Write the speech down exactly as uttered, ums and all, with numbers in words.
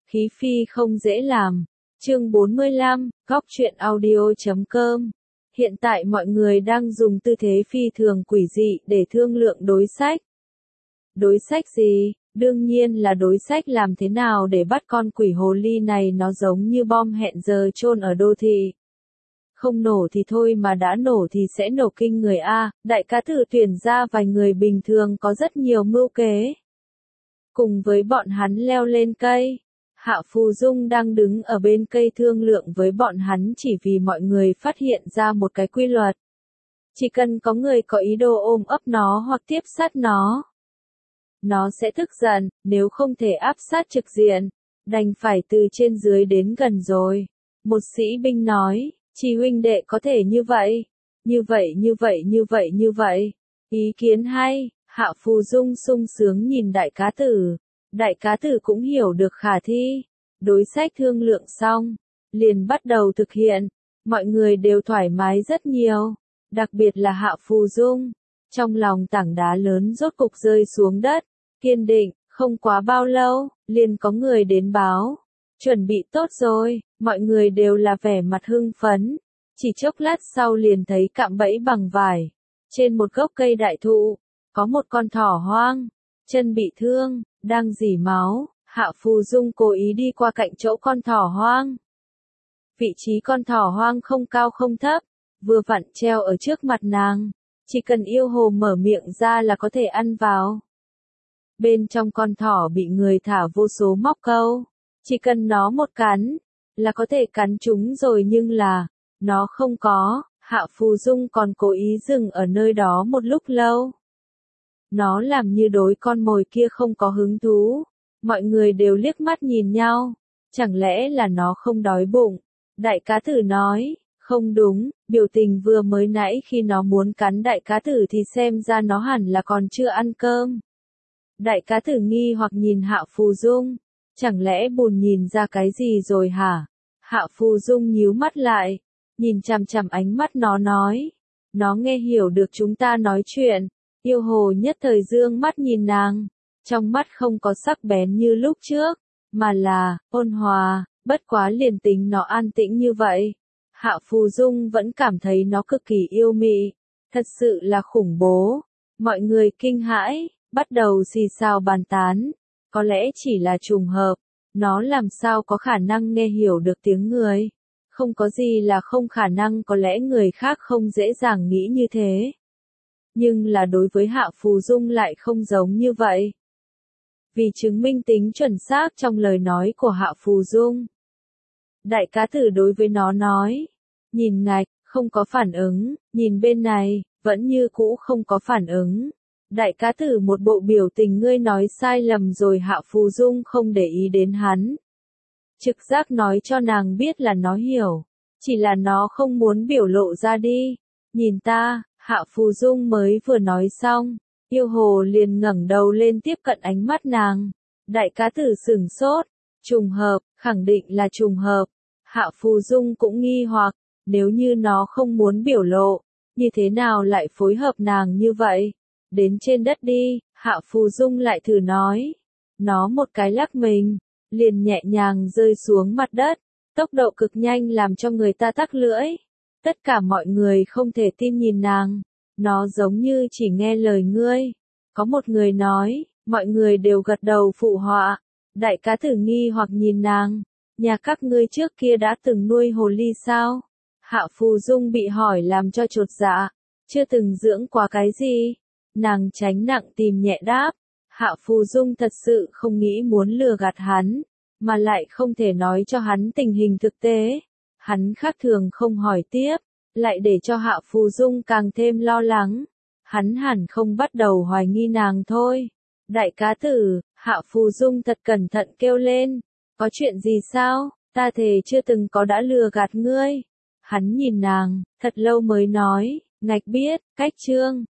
Khí phi không dễ làm. Chương bốn mươi lăm, góc truyện audio chấm com. Hiện tại mọi người đang dùng tư thế phi thường quỷ dị để thương lượng đối sách. Đối sách gì? Đương nhiên là đối sách làm thế nào để bắt con quỷ hồ ly này, nó giống như bom hẹn giờ chôn ở đô thị. Không nổ thì thôi mà đã nổ thì sẽ nổ kinh người a. Đại ca thử tuyển ra vài người bình thường có rất nhiều mưu kế. Cùng với bọn hắn leo lên cây. Hạ Phù Dung đang đứng ở bên cây thương lượng với bọn hắn chỉ vì mọi người phát hiện ra một cái quy luật. Chỉ cần có người có ý đồ ôm ấp nó hoặc tiếp sát nó, nó sẽ tức giận, nếu không thể áp sát trực diện, đành phải từ trên dưới đến gần rồi. Một sĩ binh nói, chỉ huynh đệ có thể như vậy, như vậy như vậy như vậy như vậy. Ý kiến hay. Hạ Phù Dung sung sướng nhìn đại cá tử. Đại cá tử cũng hiểu được khả thi. Đối sách thương lượng xong, liền bắt đầu thực hiện. Mọi người đều thoải mái rất nhiều. Đặc biệt là Hạ Phù Dung. Trong lòng tảng đá lớn rốt cục rơi xuống đất. Kiên định, không quá bao lâu, liền có người đến báo. Chuẩn bị tốt rồi, mọi người đều là vẻ mặt hưng phấn. Chỉ chốc lát sau liền thấy cạm bẫy bằng vải. Trên một gốc cây đại thụ, có một con thỏ hoang, chân bị thương, đang rỉ máu. Hạ Phù Dung cố ý đi qua cạnh chỗ con thỏ hoang. Vị trí con thỏ hoang không cao không thấp, vừa vặn treo ở trước mặt nàng. Chỉ cần yêu hồ mở miệng ra là có thể ăn vào. Bên trong con thỏ bị người thả vô số móc câu. Chỉ cần nó một cắn, là có thể cắn chúng rồi, nhưng là, nó không có. Hạ Phù Dung còn cố ý dừng ở nơi đó một lúc lâu. Nó làm như đối con mồi kia không có hứng thú. Mọi người đều liếc mắt nhìn nhau. Chẳng lẽ là nó không đói bụng? Đại cá tử nói, không đúng, biểu tình vừa mới nãy khi nó muốn cắn đại cá tử thì xem ra nó hẳn là còn chưa ăn cơm. Đại cá tử nghi hoặc nhìn Hạ Phù Dung. Chẳng lẽ bùn nhìn ra cái gì rồi hả? Hạ Phù Dung nhíu mắt lại. Nhìn chằm chằm ánh mắt nó nói. Nó nghe hiểu được chúng ta nói chuyện. Yêu hồ nhất thời dương mắt nhìn nàng. Trong mắt không có sắc bén như lúc trước, mà là ôn hòa. Bất quá liền tính nó an tĩnh như vậy, Hạ Phù Dung vẫn cảm thấy nó cực kỳ yêu mị. Thật sự là khủng bố. Mọi người kinh hãi, bắt đầu xì xào bàn tán. Có lẽ chỉ là trùng hợp. Nó làm sao có khả năng nghe hiểu được tiếng người? Không có gì là không khả năng, có lẽ người khác không dễ dàng nghĩ như thế. Nhưng là đối với Hạ Phù Dung lại không giống như vậy. Vì chứng minh tính chuẩn xác trong lời nói của Hạ Phù Dung, đại cá tử đối với nó nói. Nhìn ngạch, không có phản ứng, nhìn bên này, vẫn như cũ không có phản ứng. Đại cá tử một bộ biểu tình ngươi nói sai lầm rồi. Hạ Phù Dung không để ý đến hắn. Trực giác nói cho nàng biết là nó hiểu. Chỉ là nó không muốn biểu lộ ra đi. Nhìn ta, Hạ Phù Dung mới vừa nói xong. Yêu hồ liền ngẩng đầu lên tiếp cận ánh mắt nàng. Đại cá tử sửng sốt. Trùng hợp, khẳng định là trùng hợp. Hạ Phù Dung cũng nghi hoặc. Nếu như nó không muốn biểu lộ, như thế nào lại phối hợp nàng như vậy? Đến trên đất đi, Hạ Phù Dung lại thử nói. Nó một cái lắc mình, liền nhẹ nhàng rơi xuống mặt đất. Tốc độ cực nhanh làm cho người ta tắc lưỡi. Tất cả mọi người không thể tin nhìn nàng. Nó giống như chỉ nghe lời ngươi. Có một người nói, mọi người đều gật đầu phụ họa. Đại cá tử nghi hoặc nhìn nàng. Nhà các ngươi trước kia đã từng nuôi hồ ly sao? Hạ Phù Dung bị hỏi làm cho chột dạ. Chưa từng dưỡng qua cái gì? Nàng tránh nặng tìm nhẹ đáp. Hạ Phù Dung thật sự không nghĩ muốn lừa gạt hắn, mà lại không thể nói cho hắn tình hình thực tế. Hắn khác thường không hỏi tiếp, lại để cho Hạ Phù Dung càng thêm lo lắng. Hắn hẳn không bắt đầu hoài nghi nàng thôi. Đại cá tử, Hạ Phù Dung thật cẩn thận kêu lên. Có chuyện gì sao? Ta thề chưa từng có đã lừa gạt ngươi. Hắn nhìn nàng, thật lâu mới nói, ngạch biết, cách trương.